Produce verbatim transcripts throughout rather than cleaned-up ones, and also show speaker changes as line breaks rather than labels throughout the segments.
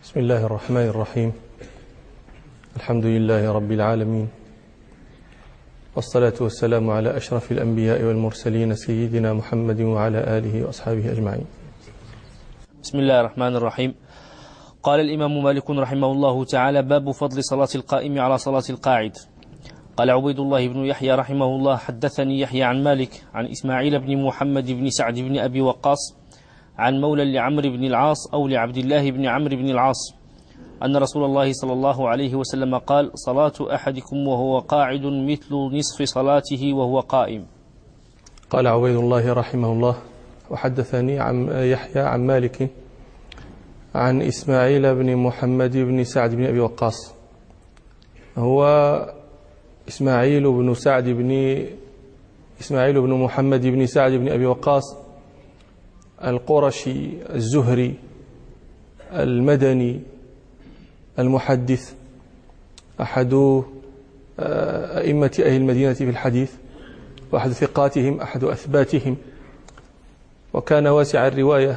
بسم الله الرحمن الرحيم. الحمد لله رب العالمين، والصلاة والسلام على أشرف الأنبياء والمرسلين سيدنا محمد وعلى آله وأصحابه أجمعين.
بسم الله الرحمن الرحيم. قال الإمام مالك رحمه الله تعالى: باب فضل صلاة القائم على صلاة القاعد. قال عبيد الله بن يحيى رحمه الله: حدثني يحيى عن مالك عن إسماعيل بن محمد بن سعد بن أبي وقاص عن مولى لعمرو بن العاص أو لعبد الله بن عمرو بن العاص أن رسول الله صلى الله عليه وسلم قال: صلاة أحدكم وهو قاعد مثل نصف صلاته وهو قائم.
قال عبيد الله رحمه الله: وحدثني عن يحيى عن مالك عن إسماعيل بن محمد بن سعد بن أبي وقاص. هو إسماعيل بن سعد بن إسماعيل بن محمد بن سعد بن أبي وقاص القرشي الزهري المدني المحدث، أحد أئمة أهل المدينة في الحديث، وأحد ثقاتهم، أحد أثباتهم، وكان واسع الرواية.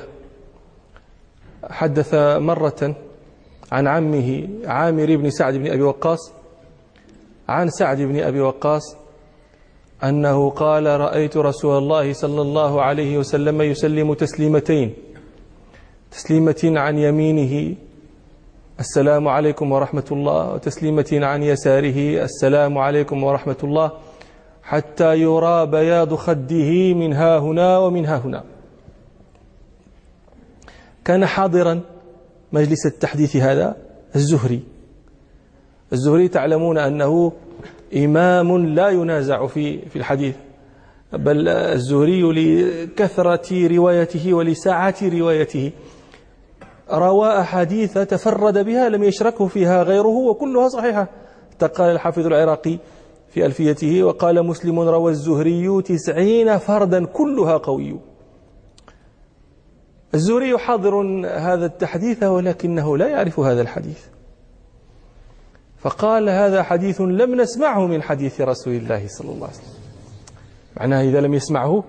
حدث مرة عن عمه عامر بن سعد بن أبي وقاص عن سعد بن أبي وقاص أنه قال: رأيت رسول الله صلى الله عليه وسلم يسلم تسليمتين، تسليمة عن يمينه السلام عليكم ورحمة الله، وتسليمة عن يساره السلام عليكم ورحمة الله، حتى يرى بياض خده من ها هنا ومن ها هنا. كان حاضرا مجلس التحديث هذا الزهري. الزهري تعلمون أنه إمام لا ينازع في في الحديث، بل الزهري لكثرة روايته ولسعة روايته روى أحاديث تفرد بها لم يشركه فيها غيره وكلها صحيحة. قال الحافظ العراقي في ألفيته: وقال مسلم روى الزهري تسعين فردا كلها قوي. الزهري حاضر هذا التحديث ولكنه لا يعرف هذا الحديث، فقال: هذا حديث لم نسمعه من حديث رسول الله صلى الله عليه وسلم. معناه إذا لم يسمعه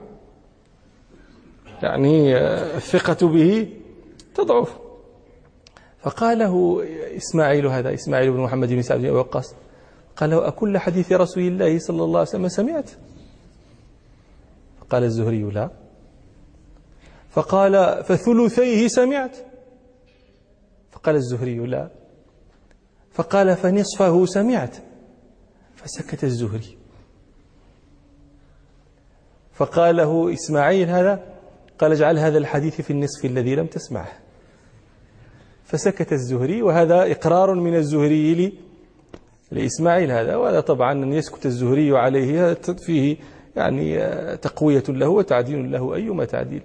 يعني الثقة به تضعف. فقال له إسماعيل، هذا إسماعيل بن محمد بن سعد بن أبي وقاص، قال له: أكل حديث رسول الله صلى الله عليه وسلم سمعت؟ فقال الزهري: لا. فقال: فثلثيه سمعت؟ فقال الزهري: لا. فقال: فنصفه سمعت؟ فسكت الزهري. فقال له إسماعيل هذا، قال: اجعل هذا الحديث في النصف الذي لم تسمعه. فسكت الزهري، وهذا إقرار من الزهري لإسماعيل هذا، وهذا طبعا أن يسكت الزهري عليه فيه يعني تقوية له وتعديل له أيما تعديل.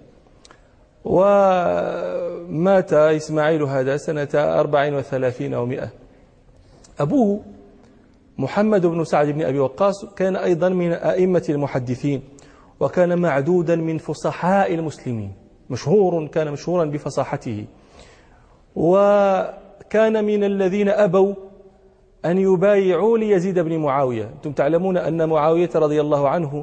ومات إسماعيل هذا سنة أربع وثلاثين ومئة. أبوه محمد بن سعد بن أبي وقاص كان أيضا من أئمة المحدثين، وكان معدودا من فصحاء المسلمين، مشهور، كان مشهورا بفصاحته، وكان من الذين أبوا أن يبايعوا ليزيد بن معاوية. أنتم تعلمون أن معاوية رضي الله عنه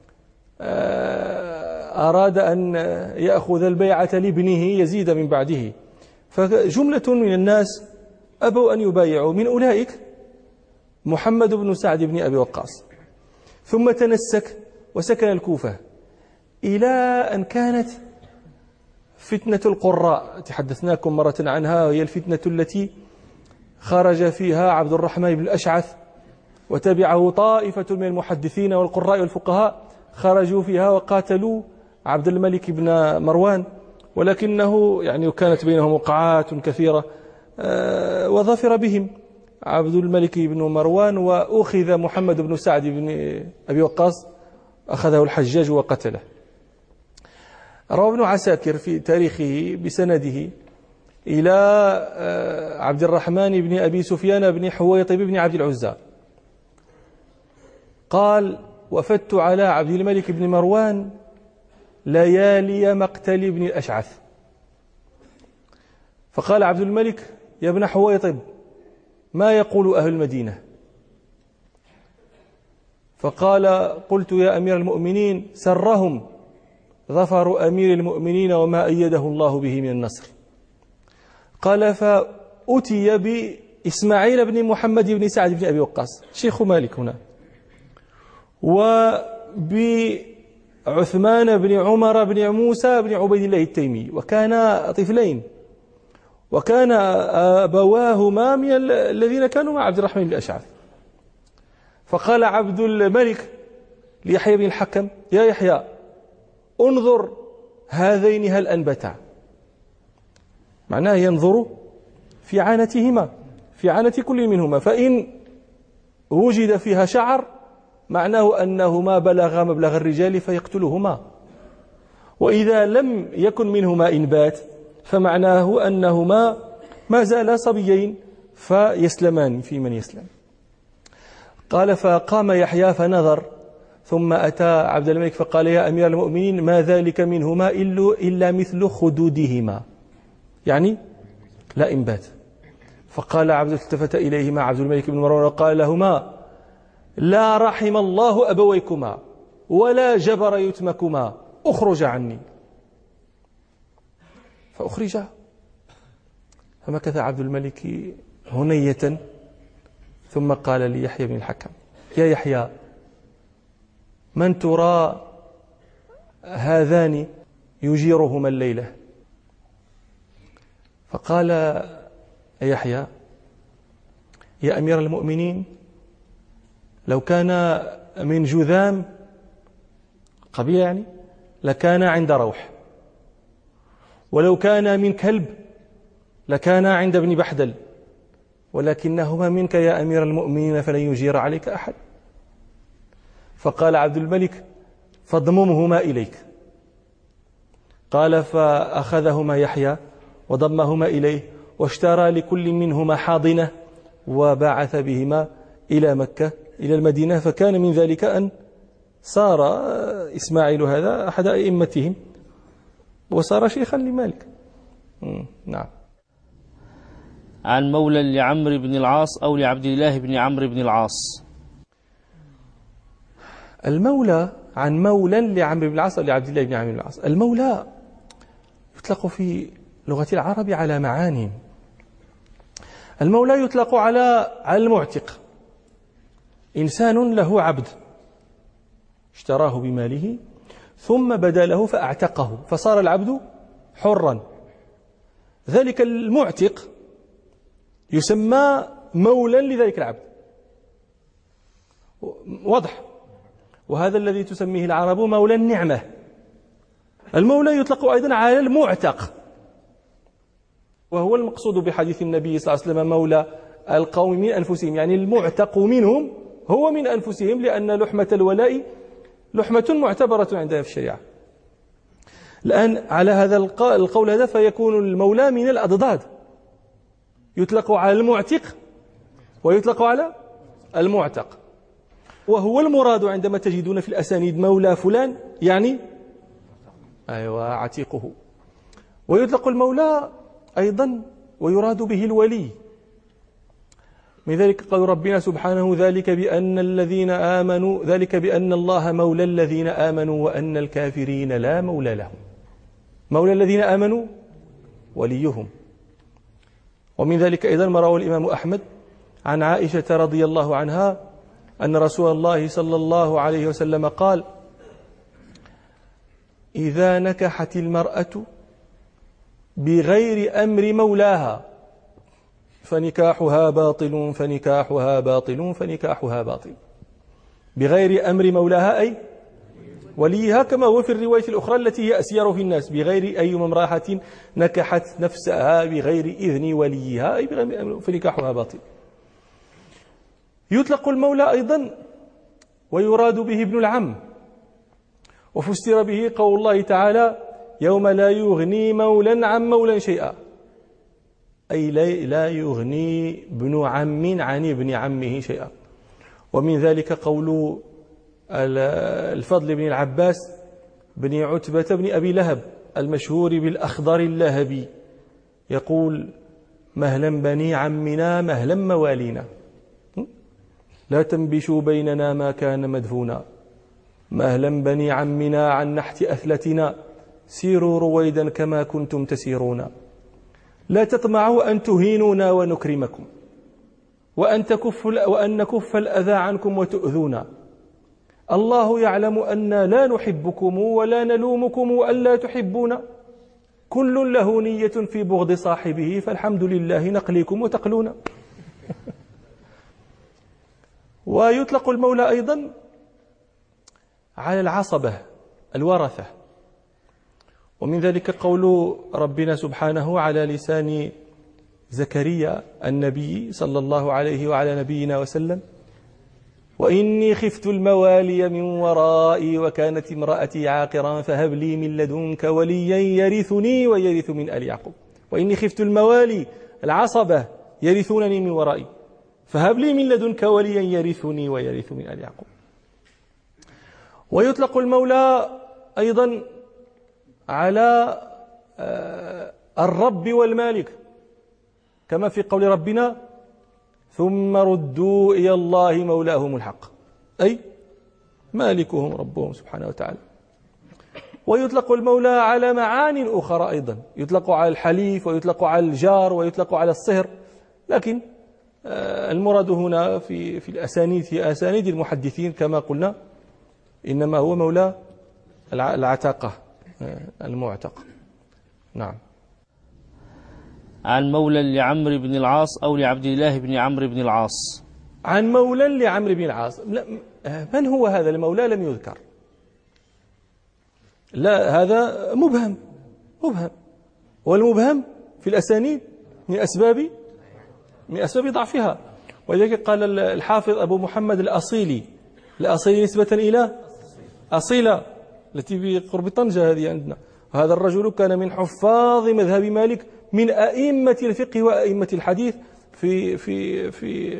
أراد أن يأخذ البيعة لابنه يزيد من بعده، فجملة من الناس أبوا أن يبايعوا، من أولئك محمد بن سعد بن أبي وقاص. ثم تنسك وسكن الكوفة إلى أن كانت فتنة القراء، تحدثناكم مرة عنها، وهي الفتنة التي خرج فيها عبد الرحمن بن الأشعث وتبعه طائفة من المحدثين والقراء والفقهاء، خرجوا فيها وقاتلوا عبد الملك بن مروان، ولكنه يعني كانت بينهم وقعات كثيرة، وظفر بهم عبد الملك بن مروان، وأخذ محمد بن سعد بن أبي وقاص، أخذه الحجاج وقتله. روى ابن عساكر في تاريخه بسنده إلى عبد الرحمن بن أبي سفيان بن حويطب بن عبد العزى قال: وفدت على عبد الملك بن مروان ليالي مقتل ابن الأشعث. فقال عبد الملك: يا ابن حويطب، ما يقول أهل المدينة؟ فقال: قلت يا أمير المؤمنين: سرهم ظفر أمير المؤمنين وما أيده الله به من النصر. قال: أتي بإسماعيل بن محمد بن سعد بن أبي وقاص شيخ مالك هنا، وبعثمان بن عمر بن موسى بن عبيد الله التيمي، وكان طفلين، وكان أبواهما من الذين كانوا مع عبد الرحمن بن الأشعث. فقال عبد الملك ليحيى بن الحكم: يا يحيى، انظر هذين هل أنبتا، معناه ينظر في عانتهما، في عانة كل منهما، فإن وجد فيها شعر معناه أنهما بلغ مبلغ الرجال فيقتلهما، وإذا لم يكن منهما إنبات فمعناه أنهما ما زالا صبيين فيسلمان في من يسلم. قال: فقام يحيى فنظر، ثم أتى عبد الملك فقال: يا أمير المؤمنين، ما ذلك منهما إلا مثل خدودهما، يعني لا إنبات. فقال عبد التفت إليهما عبد الملك بن مروان وقال لهما: لا رحم الله أبويكما ولا جبر يتمكما، أخرج عني. فأخرج. فمكث عبد الملك هنية ثم قال ليحيى بن الحكم: يا يحيى، من ترى هذان يجيرهما الليلة؟ فقال يحيى: يا أمير المؤمنين، لو كان من جذام قبيلة يعني لكان عند روح، ولو كان من كلب لكان عند ابن بحدل، ولكنهما منك يا أمير المؤمنين فلن يجير عليك أحد. فقال عبد الملك: فاضممهما إليك. قال: فأخذهما يحيى وضمهما إليه، واشترى لكل منهما حاضنة وبعث بهما إلى مكة إلى المدينة. فكان من ذلك أن صار إسماعيل هذا أحد أئمتهم وصار شيخا لمالك. نعم.
عن مولى لعمرو بن العاص أو لعبد الله بن عمرو بن العاص.
المولى عن مولى لعمرو بن العاص أو لعبد الله بن عمرو بن العاص. المولى يطلق في لغة العرب على معاني. المولى يطلق على على المعتق، إنسان له عبد اشتراه بماله ثم بدا له فأعتقه فصار العبد حرا. ذلك المعتق يسمى مولا لذلك العبد، واضح؟ وهذا الذي تسميه العرب مولى النعمة. المولى يطلق أيضا على المعتق، وهو المقصود بحديث النبي صلى الله عليه وسلم: مولى القوم من أنفسهم، يعني المعتق منهم هو من أنفسهم، لأن لحمة الولاء لحمة معتبرة عندنا في الشريعة. الآن على هذا القول هذا فيكون المولى من الأضداد، يطلق على المعتق ويطلق على المعتق، وهو المراد عندما تجدون في الأسانيد مولى فلان يعني أيوة عتيقه. ويطلق المولى أيضا ويراد به الولي. من ذلك قال ربنا سبحانه: ذلك بأن الذين آمنوا ذلك بأن الله مولى الذين آمنوا وأن الكافرين لا مولى لهم. مولى الذين آمنوا وليهم. ومن ذلك أيضا ما رواه الإمام أحمد عن عائشة رضي الله عنها أن رسول الله صلى الله عليه وسلم قال: إذا نكحت المرأة بغير أمر مولاها فنكاحها باطل فنكاحها باطل فنكاحها باطل. بغير أمر مولاها أي وليها، كما هو في الرواية الأخرى التي هي أسير في الناس: بغير أي امرأة نكحت نفسها بغير إذن وليها أي بغير فنكاحها باطل. يطلق المولى أيضا ويراد به ابن العم، وفسر به قول الله تعالى: يوم لا يغني مولا عن مولا شيئا، أي لا يغني ابن عم عن ابن عمه شيئا. ومن ذلك قول الفضل بن العباس بن عتبة بن أبي لهب المشهور بالأخضر اللهبي، يقول: مهلا بني عمنا مهلا موالينا، لا تنبشوا بيننا ما كان مدفونا، مهلا بني عمنا عن نحت أثلتنا، سيروا رويدا كما كنتم تسيرون، لا تطمعوا أن تهينونا ونكرمكم وأن تكف وأن نكف الأذى عنكم وتؤذونا. الله يعلم أننا لا نحبكم ولا نلومكم وألا تحبونا. كل له نية في بغض صاحبه فالحمد لله نقليكم وتقلونا. ويطلق المولى أيضا على العصبة الورثة، ومن ذلك قول ربنا سبحانه على لسان زكريا النبي صلى الله عليه وعلى نبينا وسلم: وإني خفت الموالي من ورائي وكانت امرأتي عاقرا فهب لي من لدنك وليا يرثني ويرث من آل يعقوب. وإني خفت الموالي العصبة يرثونني من ورائي فهب لي من لدنك وليا يرثني ويرث من آل يعقوب. ويطلق المولى أيضا على الرب والمالك، كما في قول ربنا: ثم ردوا إلى الله مولاهم الحق، أي مالكهم ربهم سبحانه وتعالى. ويطلق المولى على معاني أخرى أيضا، يطلق على الحليف ويطلق على الجار ويطلق على الصهر، لكن المراد هنا في في الأسانيد في أسانيد المحدثين كما قلنا إنما هو مولى العتاقة المعتق. نعم.
عن مولى لعمرو بن العاص أو لعبد الله بن عمرو بن العاص.
عن مولى لعمرو بن العاص، من هو هذا المولى؟ لم يذكر، لا هذا مبهم مبهم والمبهم في الأسانيد من أسباب من أسباب ضعفها. ولذلك قال الحافظ أبو محمد الأصيلي، الأصيلي نسبة إلى أصيلة التي بقرب طنجة هذه عندنا، هذا الرجل كان من حفاظ مذهب مالك من أئمة الفقه وأئمة الحديث في في في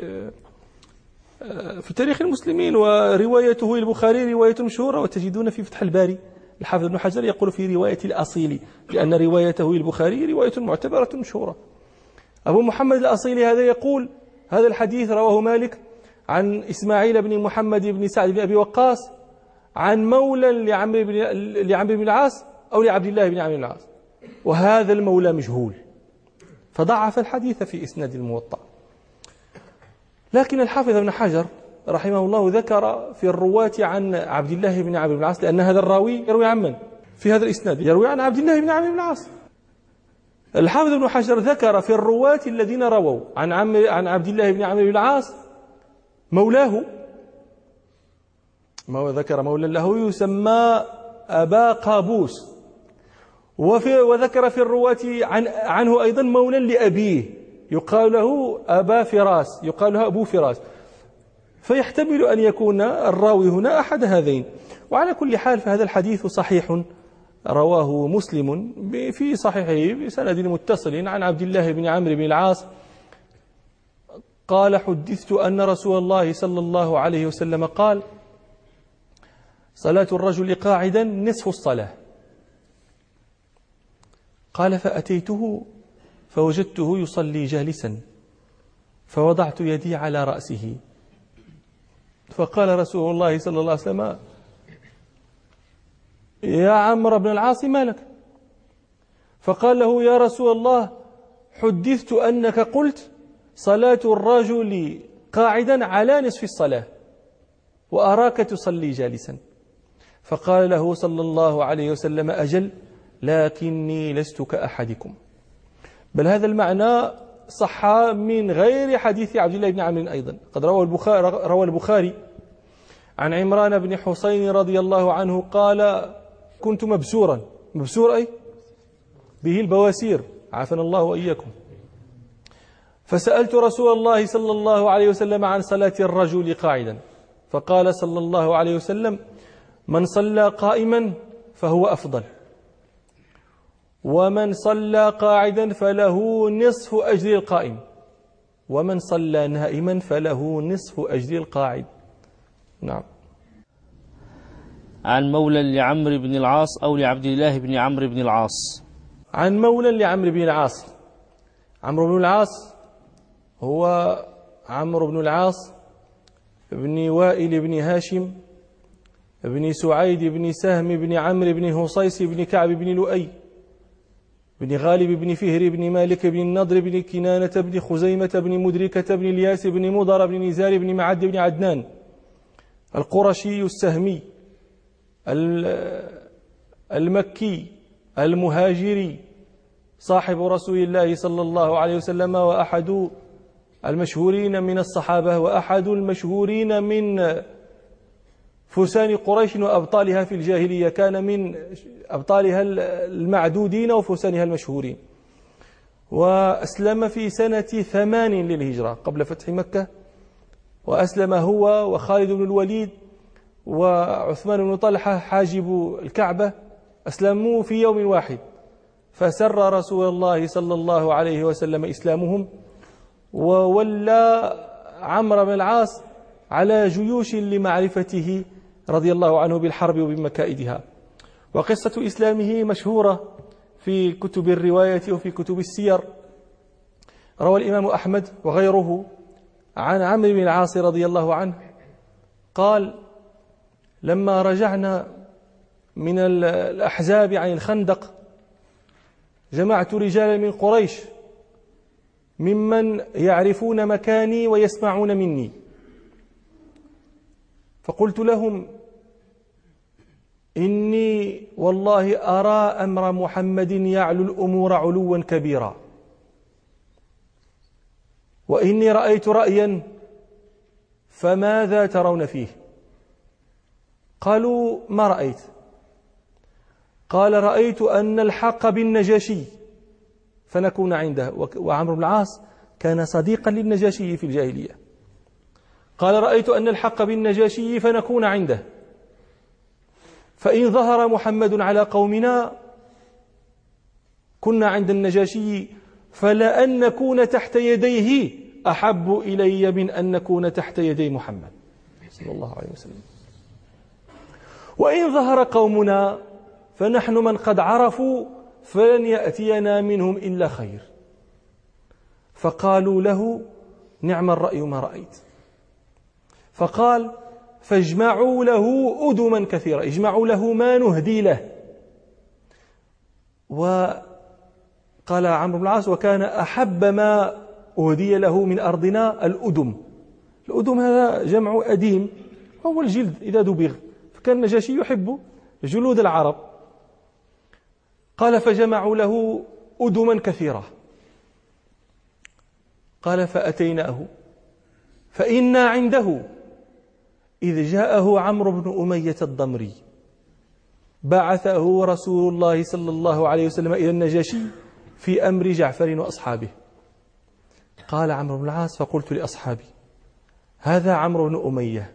في تاريخ المسلمين، وروايته البخاري رواية مشهورة، وتجدون في فتح الباري الحافظ ابن حجر يقول في رواية الأصيلي، لأن روايته البخاري رواية معتبرة مشهورة. أبو محمد الأصيلي هذا يقول هذا الحديث رواه مالك عن إسماعيل بن محمد بن سعد بن أبي وقاص عن مولى لعمرو بن لعمرو بن العاص أو لعبد الله بن عمرو بن العاص، وهذا المولى مجهول، فضعف الحديث في إسناد الموطأ. لكن الحافظ ابن حجر رحمه الله ذكر في الرواة عن عبد الله بن عمرو بن العاص، لأن هذا الراوي يروي عن من؟ في هذا الإسناد يروي عن عبد الله بن عمرو بن العاص. الحافظ ابن حجر ذكر في الرواة الذين رووا عن عم عن عبد الله بن عمرو بن العاص مولاه، ما هو ذكر مولى له يسمى أبا قابوس، وفي وذكر في الرواة عن عنه أيضا مولى لأبيه يقال له أبا فراس، يقال له أبو فراس، فيحتمل أن يكون الراوي هنا أحد هذين. وعلى كل حال فهذا الحديث صحيح، رواه مسلم في صحيحه بسند متصل عن عبد الله بن عمرو بن العاص قال: حدثت أن رسول الله صلى الله عليه وسلم قال: صلاة الرجل قاعدا نصف الصلاة. قال: فأتيته فوجدته يصلي جالسا فوضعت يدي على رأسه، فقال رسول الله صلى الله عليه وسلم: يا عمرو بن العاص ما لك؟ فقال له: يا رسول الله حدثت أنك قلت صلاة الرجل قاعدا على نصف الصلاة وأراك تصلي جالسا. فقال له صلى الله عليه وسلم: أجل، لكني لست كأحدكم. بل هذا المعنى صح من غير حديث عبد الله بن عمرو أيضا، قد روى البخاري, روى البخاري عن عمران بن حسين رضي الله عنه قال: كنت مبسورا، مبسور أي به البواسير، عافنا الله وإياكم، فسألت رسول الله صلى الله عليه وسلم عن صلاة الرجل قاعدا، فقال صلى الله عليه وسلم: من صلى قائما فهو أفضل، ومن صلى قاعدا فله نصف أجر القائم، ومن صلى نائما فله نصف أجر القاعد. نعم.
عن مولى لعمرو بن العاص أو لعبد الله بن عمرو بن العاص.
عن مولى لعمرو بن العاص. عمرو بن العاص هو عمرو بن العاص بن وائل بن هاشم بن سعيد بن سهم بن عمرو بن هصيص بن كعب بن لؤي بن غالب بن فهر بن مالك بن النضر بن كنانة بن خزيمة بن مدركة بن الياس بن مضر بن نزار بن معد بن عدنان القرشي السهمي المكي المهاجري صاحب رسول الله صلى الله عليه وسلم، وأحد المشهورين من الصحابة، وأحد المشهورين من فرسان قريش وأبطالها في الجاهلية، كان من أبطالها المعدودين وفرسانها المشهورين. وأسلم في سنة ثمان للهجرة قبل فتح مكة، وأسلم هو وخالد بن الوليد وعثمان بن طلحة حاجب الكعبة، أسلموا في يوم واحد، فسر رسول الله صلى الله عليه وسلم إسلامهم، وولى عمرو بن العاص على جيوش لمعرفته رضي الله عنه بالحرب وبمكائدها. وقصة إسلامه مشهورة في كتب الرواية وفي كتب السير. روى الإمام أحمد وغيره عن عمرو بن العاص رضي الله عنه قال: لما رجعنا من الأحزاب عن الخندق جمعت رجالا من قريش ممن يعرفون مكاني ويسمعون مني، فقلت لهم: إني والله أرى أمر محمد يعلو الأمور علوا كبيرا، وإني رأيت رأيا فماذا ترون فيه؟ قالوا: ما رأيت؟ قال: رأيت أن الحق بالنجاشي فنكون عنده. وعمرو بن العاص كان صديقا للنجاشي في الجاهلية. قال: رأيت أن الحق بالنجاشي فنكون عنده، فإن ظهر محمد على قومنا كنا عند النجاشي، فلأن نكون تحت يديه أحب إلي من أن نكون تحت يدي محمد صلى الله عليه وسلم. وإن ظهر قومنا فنحن من قد عرفوا فلن يأتينا منهم إلا خير. فقالوا له: نعم الرأي ما رأيت. فقال: فاجمعوا له أدما كثيرة، اجمعوا له ما نهدي له. وقال عمرو بن العاص: وكان أحب ما أهدي له من أرضنا الأدم. الأدم هذا جمع أديم، هو الجلد إذا دبغ، فكان النجاشي يحب جلود العرب. قال: فجمعوا له أدما كثيرة. قال: فأتيناه فإنا عنده إذ جاءه عمرو بن أمية الضمري بعثه رسول الله صلى الله عليه وسلم إلى النجاشي في أمر جعفر وأصحابه. قال عمرو بن العاص: فقلت لأصحابي: هذا عمرو بن أمية،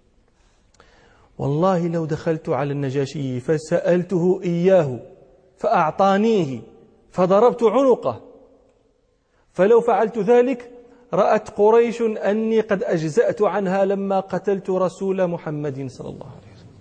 والله لو دخلت على النجاشي فسألته إياه فأعطانيه فضربت عنقه، فلو فعلت ذلك رأت قريش أني قد أجزأت عنها لما قتلت رسول محمد صلى الله عليه وسلم.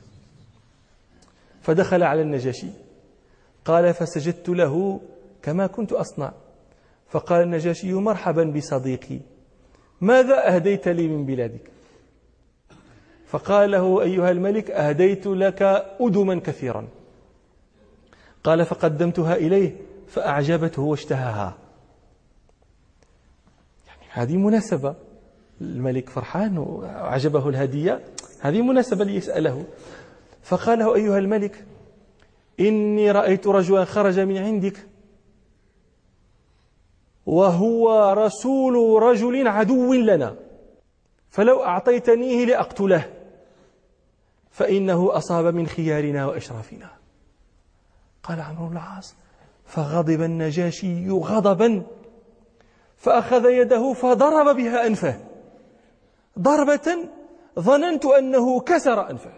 فدخل على النجاشي. قال: فسجدت له كما كنت أصنع. فقال النجاشي: مرحبا بصديقي، ماذا أهديت لي من بلادك؟ فقال له: أيها الملك، أهديت لك أدما كثيرا. قال: فقدمتها إليه فأعجبته واشتهاها. يعني هذه مناسبة، الملك فرحان وعجبه الهدية، هذه مناسبة ليسأله. فقال له: أيها الملك، إني رأيت رجلا خرج من عندك وهو رسول رجل عدو لنا، فلو أعطيتنيه لأقتله، فإنه أصاب من خيارنا وأشرافنا. قال عمرو بن العاص: فغضب النجاشي غضبا، فأخذ يده فضرب بها أنفه ضربة ظننت أنه كسر أنفه.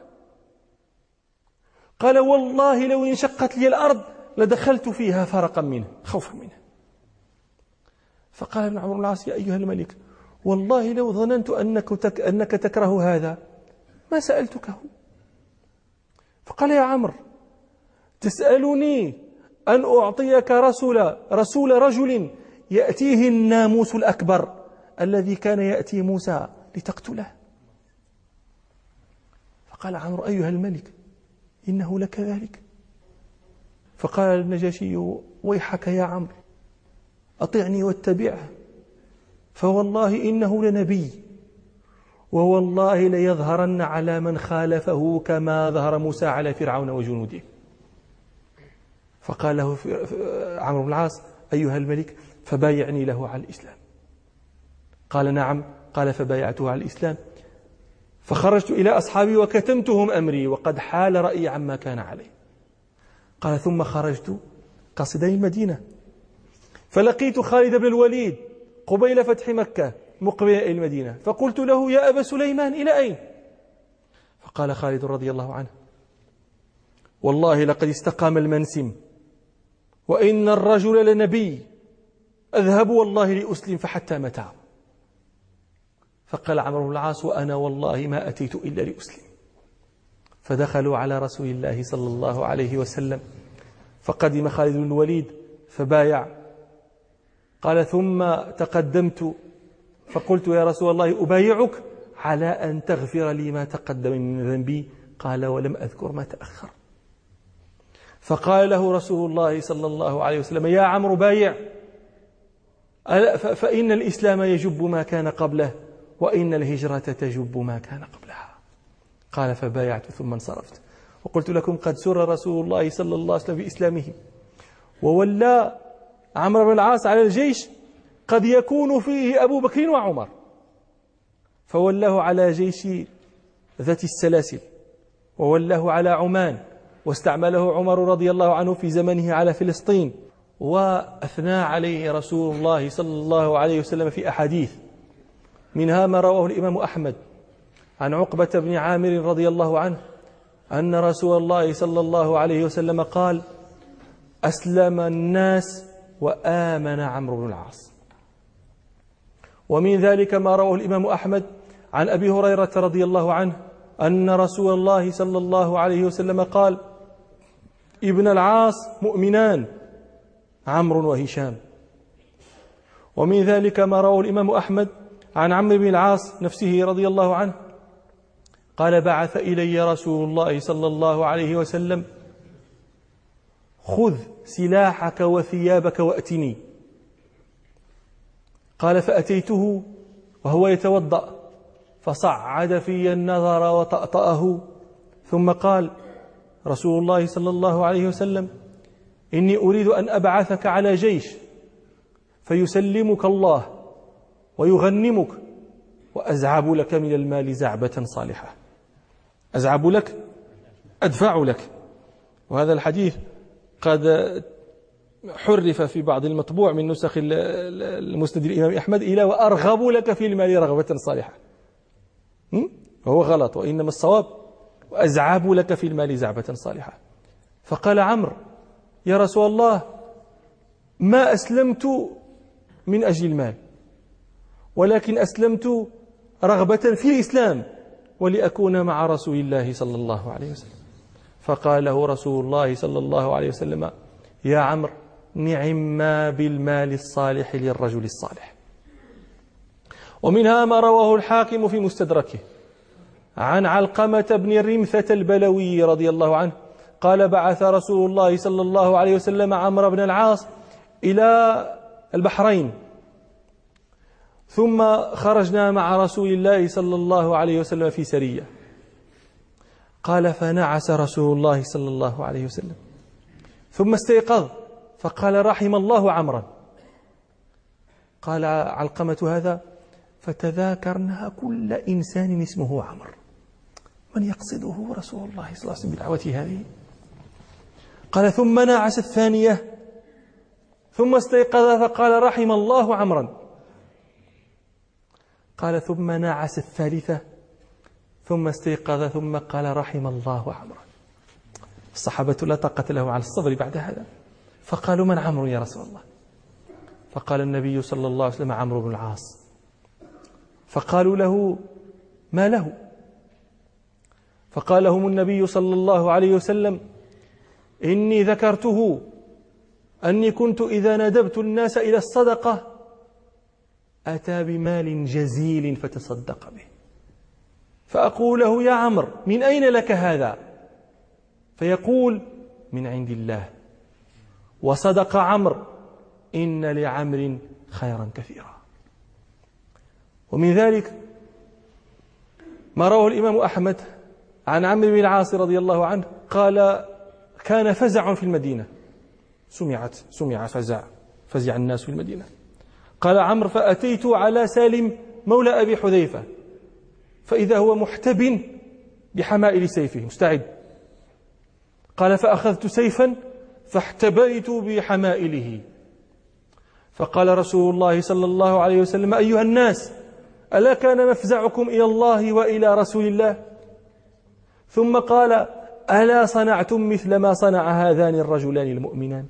قال: والله لو انشقت لي الأرض لدخلت فيها فرقا منه خوفا منه. فقال ابن عمرو بن العاص: يا أيها الملك، والله لو ظننت أنك, تك أنك تكره هذا ما سألتكه. فقال: يا عمرو، تسألني أن أعطيك رسول, رسول رجل يأتيه الناموس الأكبر الذي كان يأتي موسى لتقتله؟ فقال عمرو: أيها الملك، إنه لكذلك. فقال النجاشي: ويحك يا عمرو، أطعني واتبعه، فوالله إنه لنبي، ووالله ليظهرن على من خالفه كما ظهر موسى على فرعون وجنوده. فقال له عمرو بن العاص: أيها الملك، فبايعني له على الإسلام. قال: نعم. قال: فبايعته على الإسلام، فخرجت إلى أصحابي وكتمتهم أمري وقد حال رأيي عما كان عليه. قال: ثم خرجت قاصدا المدينة فلقيت خالد بن الوليد قبيل فتح مكة مقبلا إلى المدينة، فقلت له: يا أبا سليمان، إلى أين؟ فقال خالد رضي الله عنه: والله لقد استقام المنسم، وإن الرجل لنبي، أذهب والله لأسلم فحتى متى. فقال عمرو بن العاص: وأنا والله ما أتيت إلا لأسلم. فدخلوا على رسول الله صلى الله عليه وسلم، فقدم خالد بن الوليد فبايع. قال: ثم تقدمت فقلت: يا رسول الله، أبايعك على أن تغفر لي ما تقدم من ذنبي. قال: ولم أذكر ما تأخر. فقال له رسول الله صلى الله عليه وسلم: يا عمرو، بايع، فإن الإسلام يجب ما كان قبله، وإن الهجرة تجب ما كان قبلها. قال: فبايعت ثم انصرفت. وقلت لكم قد سر رسول الله صلى الله عليه وسلم بإسلامه، وولى عمرو بن العاص على الجيش قد يكون فيه أبو بكر وعمر، فولاه على جيش ذات السلاسل، وولاه على عمان، واستعمله عمر رضي الله عنه في زمنه على فلسطين، وأثنى عليه رسول الله صلى الله عليه وسلم في أحاديث، منها ما رواه الإمام أحمد عن عقبة بن عامر رضي الله عنه أن رسول الله صلى الله عليه وسلم قال: أسلم الناس وآمن عمرو بن العاص. ومن ذلك ما رواه الإمام أحمد عن أبي هريرة رضي الله عنه أن رسول الله صلى الله عليه وسلم قال: ابن العاص مؤمنان، عمرو وهشام. ومن ذلك ما رواه الإمام أحمد عن عمرو بن العاص نفسه رضي الله عنه قال: بعث إلي رسول الله صلى الله عليه وسلم: خذ سلاحك وثيابك وأتني. قال: فأتيته وهو يتوضأ، فصعد في النظر وطأطأه، ثم قال رسول الله صلى الله عليه وسلم: إني أريد أن أبعثك على جيش فيسلمك الله ويغنمك، وأزعب لك من المال زعبة صالحة. أزعب لك، أدفع لك. وهذا الحديث قد حرف في بعض المطبوع من نسخ المسند الإمام أحمد إلى وأرغب لك في المال رغبة صالحة، وهو غلط، وإنما الصواب وأزعب لك في المال زعبة صالحة. فقال عمرو: يا رسول الله، ما أسلمت من أجل المال، ولكن أسلمت رغبة في الإسلام ولأكون مع رسول الله صلى الله عليه وسلم. فقال له رسول الله صلى الله عليه وسلم: يا عمرو، نعم ما بالمال الصالح للرجل الصالح. ومنها ما رواه الحاكم في مستدركه عن علقمة بن رمثة البلوي رضي الله عنه قال: بعث رسول الله صلى الله عليه وسلم عمرو بن العاص إلى البحرين، ثم خرجنا مع رسول الله صلى الله عليه وسلم في سرية. قال: فنعس رسول الله صلى الله عليه وسلم، ثم استيقظ فقال: رحم الله عمرا. قال علقمة هذا: فتذاكرنا كل إنسان اسمه عمرو، من يقصده رسول الله صلى الله عليه وسلم بدعوته هذه؟ قال: ثم نعس الثانية، ثم استيقظ فقال: رحم الله عمرا. قال: ثم نعس الثالثة، ثم استيقظ ثم قال: رحم الله عمرا. الصحابة لا طاقة لهم على الصبر بعد هذا، فقالوا: من عمرو يا رسول الله؟ فقال النبي صلى الله عليه وسلم: عمرو بن العاص. فقالوا له: ما له؟ فقال لهم النبي صلى الله عليه وسلم: إني ذكرته أني كنت إذا ندبت الناس إلى الصدقة أتى بمال جزيل فتصدق به، فأقول له: يا عمرو، من أين لك هذا؟ فيقول: من عند الله. وصدق عمرو إن لعمر خيرا كثيرا. ومن ذلك ما رواه الإمام أحمد عن عمرو بن العاص رضي الله عنه قال كان فزع في المدينة، سمعت سمع فزع فزع الناس في المدينة. قال عمرو فأتيت على سالم مولى أبي حذيفة فإذا هو محتب بحمائل سيفه مستعد. قال فأخذت سيفا فاحتبيت بحمائله، فقال رسول الله صلى الله عليه وسلم أيها الناس ألا كان مفزعكم إلى الله وإلى رسول الله؟ ثم قال ألا صنعتم مثل ما صنع هذان الرجلان المؤمنان؟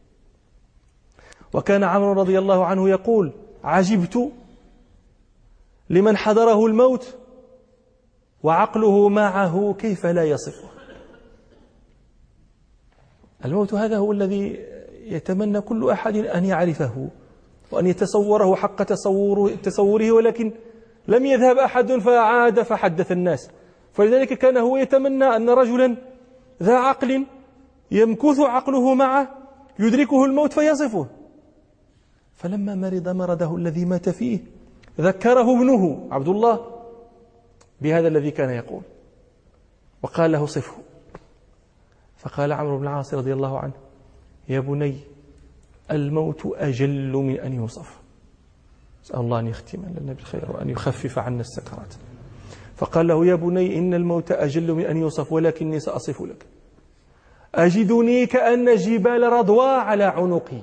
وكان عمرو رضي الله عنه يقول عجبت لمن حضره الموت وعقله معه كيف لا يصفه. الموت هذا هو الذي يتمنى كل أحد أن يعرفه وأن يتصوره حق تصوره, تصوره ولكن لم يذهب أحد فعاد فحدث الناس. فلذلك كان هو يتمنى أن رجلا ذا عقل يمكث عقله معه يدركه الموت فيصفه. فلما مرض مرضه الذي مات فيه ذكره ابنه عبد الله بهذا الذي كان يقول وقال له صفه. فقال عمرو بن العاص رضي الله عنه يا بني الموت أجل من أن يوصف. أسأل الله أن يختم لنا بالخير وأن يخفف عنا السكرات. فقال له يا بني إن الموت أجل من أن يوصف ولكني سأصف لك. أجدني كأن جبال رضوى على عنقي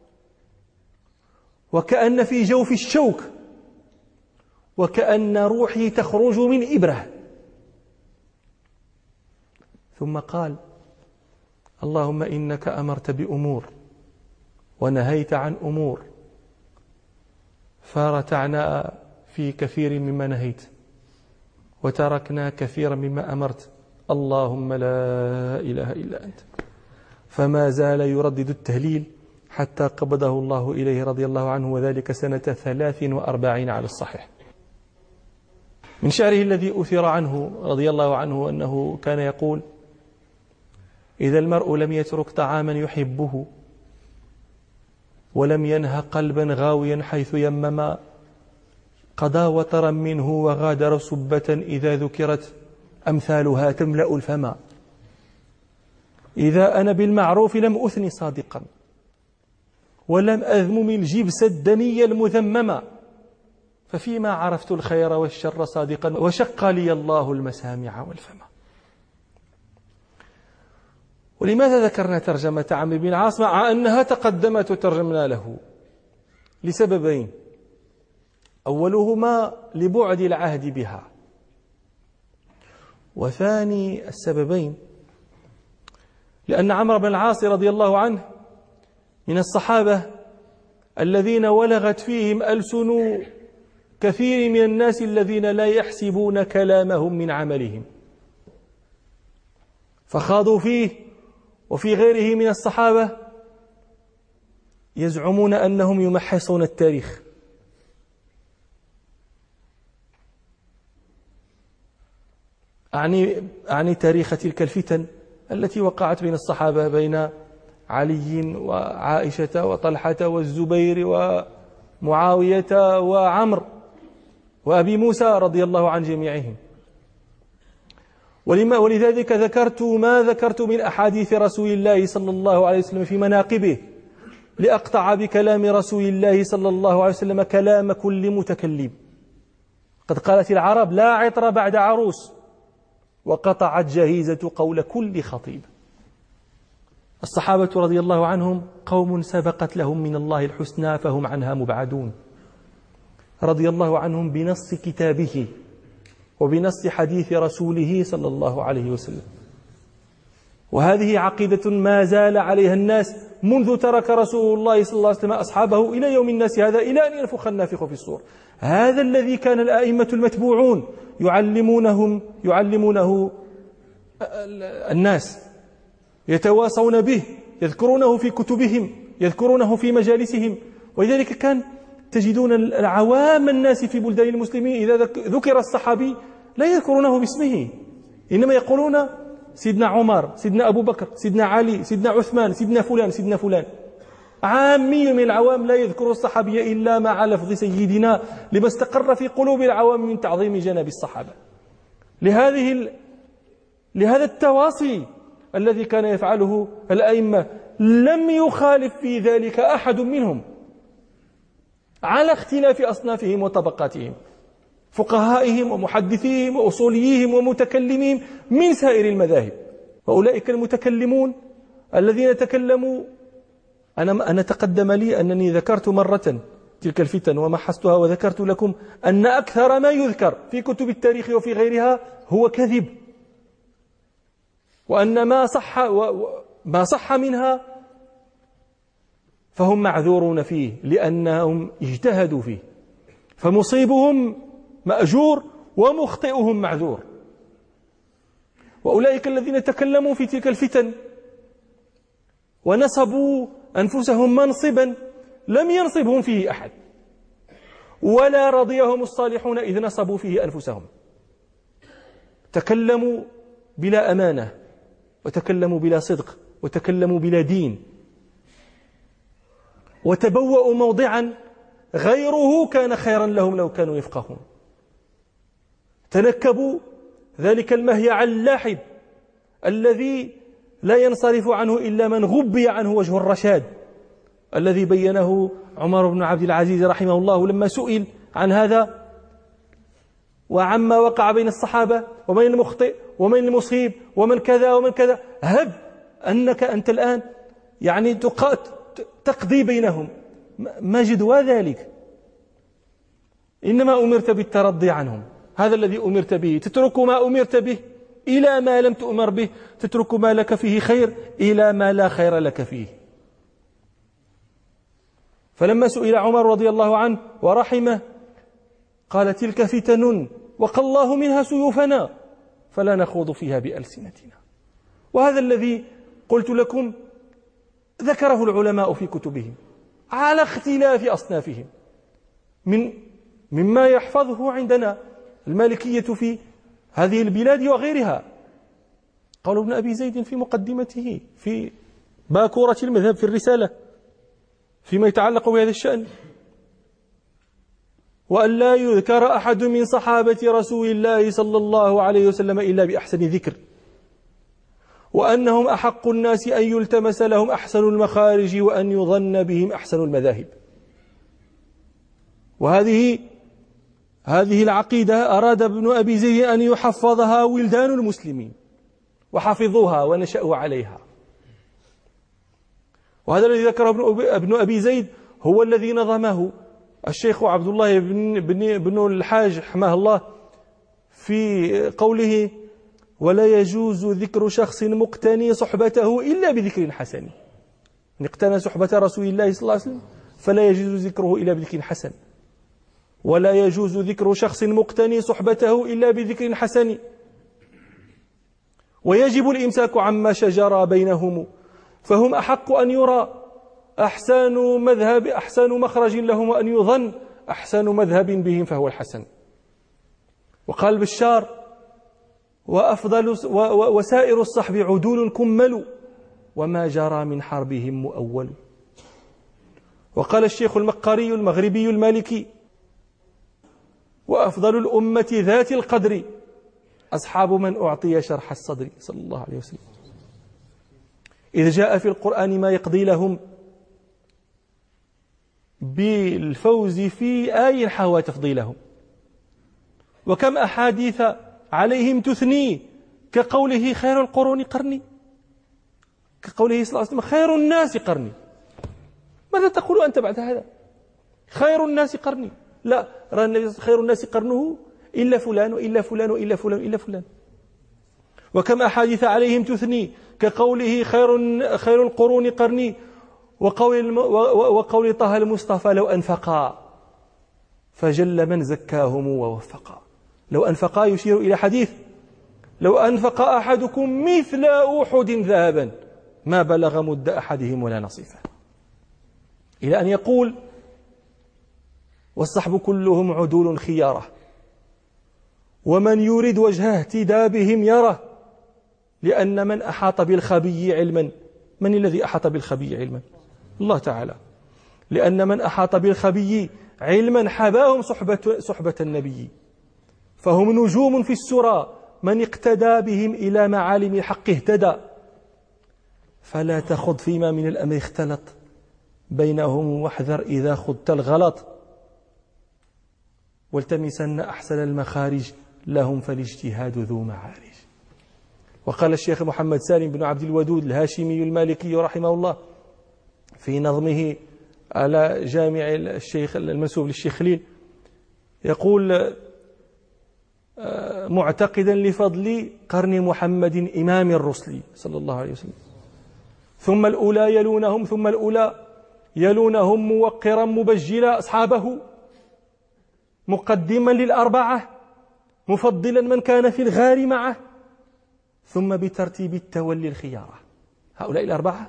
وكأن في جوف الشوك وكأن روحي تخرج من إبرة. ثم قال اللهم إنك أمرت بأمور ونهيت عن أمور فرتعنا في كثير مما نهيت وتركنا كثيرا مما أمرت اللهم لا إله إلا أنت. فما زال يردد التهليل حتى قبضه الله إليه رضي الله عنه وذلك سنة ثلاث وأربعين على الصحيح. من شعره الذي أثر عنه رضي الله عنه أنه كان يقول إذا المرء لم يترك طعاما يحبه ولم ينه قلبا غاويا حيث يمما قضى وطرا منه وغادر سبة إذا ذكرت أمثالها تملأ الفما. إذا أنا بالمعروف لم أثني صادقا ولم أذمم الجبس الدني المذمما ففيما عرفت الخير والشر صادقا وشق لي الله المسامع والفما. ولماذا ذكرنا ترجمة عمرو بن العاص مع أنها تقدمت وترجمنا له؟ لسببين. أولهما لبعد العهد بها، وثاني السببين لأن عمرو بن العاص رضي الله عنه من الصحابة الذين ولغت فيهم ألسن كثير من الناس الذين لا يحسبون كلامهم من عملهم فخاضوا فيه، وفي غيره من الصحابة يزعمون أنهم يمحصون التاريخ. أعني, أعني تاريخ تلك الفتن التي وقعت بين الصحابة بين علي وعائشة وطلحة والزبير ومعاوية وعمر وأبي موسى رضي الله عن جميعهم. ولما ولذلك ذكرت ما ذكرت من أحاديث رسول الله صلى الله عليه وسلم في مناقبه لأقطع بكلام رسول الله صلى الله عليه وسلم كلام كل متكلم. قد قالت العرب لا عطر بعد عروس، وقطعت جهيزة قول كل خطيب. الصحابة رضي الله عنهم قوم سبقت لهم من الله الحسنى فهم عنها مبعدون، رضي الله عنهم بنص كتابه وبنص حديث رسوله صلى الله عليه وسلم. وهذه عقيدة ما زال عليها الناس منذ ترك رسول الله صلى الله عليه وسلم أصحابه إلى يوم الناس هذا، إلى أن ينفخ النافخ في الصور. هذا الذي كان الأئمة المتبوعون يعلمونهم يعلمونه الناس، يتواصون به، يذكرونه في كتبهم، يذكرونه في مجالسهم. ولذلك كان تجدون العوام الناس في بلدان المسلمين إذا ذكر الصحابي لا يذكرونه باسمه، إنما يقولون سيدنا عمر، سيدنا أبو بكر، سيدنا علي، سيدنا عثمان، سيدنا فلان، سيدنا فلان. عامي من العوام لا يذكر الصحابي إلا مع لفظ سيدنا، لما استقر في قلوب العوام من تعظيم جناب الصحابة. لهذه ال... لهذا التواصي الذي كان يفعله الأئمة لم يخالف في ذلك أحد منهم على اختلاف أصنافهم وطبقاتهم، فقهائهم ومحدثيهم وأصوليهم ومتكلمين من سائر المذاهب. وأولئك المتكلمون الذين تكلموا، أنا أنا تقدم لي أنني ذكرت مرة تلك الفتن ومحستها، وذكرت لكم أن أكثر ما يذكر في كتب التاريخ وفي غيرها هو كذب، وأن ما صح ما صح منها فهم معذورون فيه لأنهم اجتهدوا فيه، فمصيبهم مأجور ومخطئهم معذور. وأولئك الذين تكلموا في تلك الفتن ونصبوا أنفسهم منصبا لم ينصبهم فيه أحد، ولا رضيهم الصالحون إذ نصبوا فيه أنفسهم. تكلموا بلا أمانة، وتكلموا بلا صدق، وتكلموا بلا دين، وتبوأوا موضعا غيره كان خيرا لهم لو كانوا يفقهون. تنكبوا ذلك المهيع اللاحب الذي لا ينصرف عنه إلا من غبي عنه وجه الرشاد، الذي بينه عمر بن عبد العزيز رحمه الله لما سئل عن هذا وعما وقع بين الصحابة ومن المخطئ ومن المصيب ومن كذا ومن كذا، هب أنك أنت الآن يعني تقضي بينهم، ما جدوى ذلك؟ إنما أمرت بالترضي عنهم، هذا الذي أمرت به، تترك ما أمرت به إلى ما لم تؤمر به، تترك ما لك فيه خير إلى ما لا خير لك فيه. فلما سئل عمر رضي الله عنه ورحمه قال: تلك فتن وقى الله منها سيوفنا فلا نخوض فيها بألسنتنا. وهذا الذي قلت لكم ذكره العلماء في كتبهم على اختلاف أصنافهم، من مما يحفظه عندنا المالكية في هذه البلاد وغيرها. قال ابن أبي زيد في مقدمته في باكورة المذهب في الرسالة فيما يتعلق بهذا الشأن: وأن لا يذكر أحد من صحابة رسول الله صلى الله عليه وسلم إلا بأحسن ذكر، وأنهم أحق الناس أن يلتمس لهم أحسن المخارج وأن يظن بهم أحسن المذاهب. وهذه هذه العقيدة أراد ابن أبي زيد أن يحفظها ولدان المسلمين، وحفظوها ونشأوا عليها. وهذا الذي ذكره ابن أبي زيد هو الذي نظمه الشيخ عبد الله بن, بن, بن الحاج حماه الله في قوله: ولا يجوز ذكر شخص مقتني صحبته إلا بذكر حسن. إن اقتنى صحبة رسول الله صلى الله عليه وسلم فلا يجوز ذكره إلا بذكر حسن، ولا يجوز ذكر شخص مقتني صحبته إلا بذكر حسن، ويجب الإمساك عما شجر بينهم، فهم أحق أن يرى أحسن مذهب أحسن مخرج لهم، وأن يظن أحسن مذهب بهم فهو الحسن. وقال بشار: وأفضل وسائر الصحب عدول كمل، وما جرى من حربهم مؤول. وقال الشيخ المقري المغربي المالكي: وأفضل الأمة ذات القدر أصحاب من أعطي شرح الصدر، صلى الله عليه وسلم، إذ جاء في القرآن ما يقضي لهم بالفوز في آي حوى تفضيلهم. وكم أحاديث عليهم تثني كقوله: خير القرون قرني، كقوله صلى الله عليه وسلم: خير الناس قرني. ماذا تقول أنت بعد هذا؟ خير الناس قرني؟ لا، خير الناس قرنه إلا فلان وإلا فلان وإلا فلان وإلا فلان. وكم أحاديث عليهم تثني كقوله: خير خير القرون قرني، وقول وقول طه المصطفى: لو أنفقا فجل من زكاهم ووفقا. لو أنفقا يشير إلى حديث: لو أنفق أحدكم مثل أحد ذهبا ما بلغ مد أحدهم ولا نصيفه، إلى أن يقول: والصحب كلهم عدول خيارة، ومن يريد وجه اهتدى بهم يره، لأن من أحاط بالخبي علما. من الذي أحاط بالخبي علما؟ الله تعالى، لأن من أحاط بالخبي علما حباهم صحبة, صحبة النبي، فهم نجوم في السرى، من اقتدى بهم إلى معالم الحق اهتدى. فلا تخض فيما من الأمر اختلط بينهم، واحذر إذا خضت الغلط، والتمسن أحسن المخارج لهم فالاجتهاد ذو معارج. وقال الشيخ محمد سالم بن عبد الودود الهاشمي المالكي رحمه الله في نظمه على جامع الشيخ المنسوب للشيخ خليل، يقول معتقدا لفضل قرن محمد إمام الرسل صلى الله عليه وسلم، ثم الأولى يلونهم ثم الأولى يلونهم، موقرا مبجلا أصحابه، مقدما للأربعة، مفضلا من كان في الغار معه، ثم بترتيب التولي الخيارة. هؤلاء الأربعة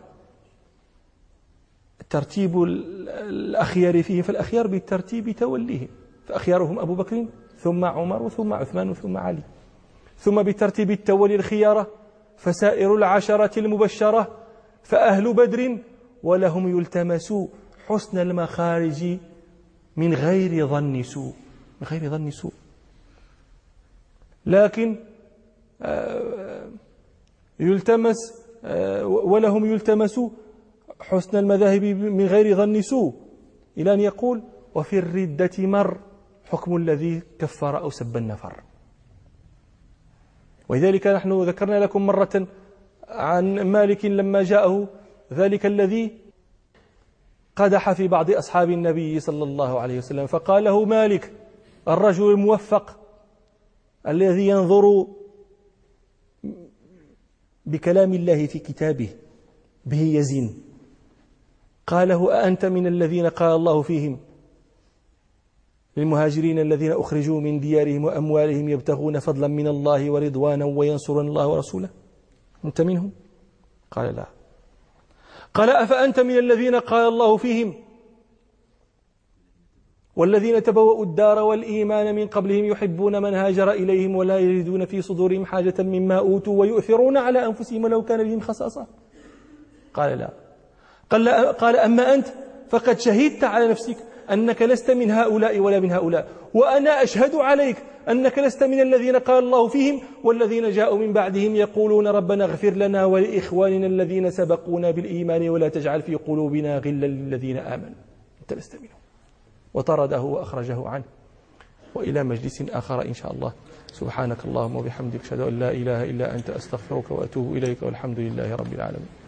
ترتيب الأخيار فيهم، فالأخيار بالترتيب توليهم، فأخيارهم أبو بكر ثم عمر ثم عثمان ثم علي، ثم بترتيب التولي الخيارة فسائر العشرة المبشرة، فأهل بدر ولهم يلتمس حسن المخارج من غير ظن سوء، من غير ظن سوء. لكن يلتمس ولهم يلتمس حسن المذاهب من غير ظن سوء، إلى أن يقول وفي الردة مر حكم الذي كفر أو سب النفر. ولذلك نحن ذكرنا لكم مرة عن مالك لما جاءه ذلك الذي قدح في بعض أصحاب النبي صلى الله عليه وسلم، فقال له مالك الرجل الموفق الذي ينظر بكلام الله في كتابه به يزين، قاله أأنت من الذين قال الله فيهم للمهاجرين الذين أخرجوا من ديارهم وأموالهم يبتغون فضلا من الله ورضوانا وينصرون الله ورسوله، أنت منهم؟ قال لا. قال أفأنت من الذين قال الله فيهم والذين تبوأوا الدار والإيمان من قبلهم يحبون من هاجر إليهم ولا يجدون في صدورهم حاجة مما أوتوا ويؤثرون على أنفسهم ولو كان بهم خصاصة؟ قال لا. قال, قال أما أنت فقد شهدت على نفسك أنك لست من هؤلاء ولا من هؤلاء، وأنا أشهد عليك أنك لست من الذين قال الله فيهم والذين جاءوا من بعدهم يقولون ربنا اغفر لنا ولإخواننا الذين سبقونا بالإيمان ولا تجعل في قلوبنا غلا للذين آمنوا، أنت لست منهم. وطرده وأخرجه عنه. وإلى مجلس آخر إن شاء الله. سبحانك اللهم وبحمدك أشهد أن لا إله إلا أنت أستغفرك وأتوب إليك والحمد لله رب العالمين.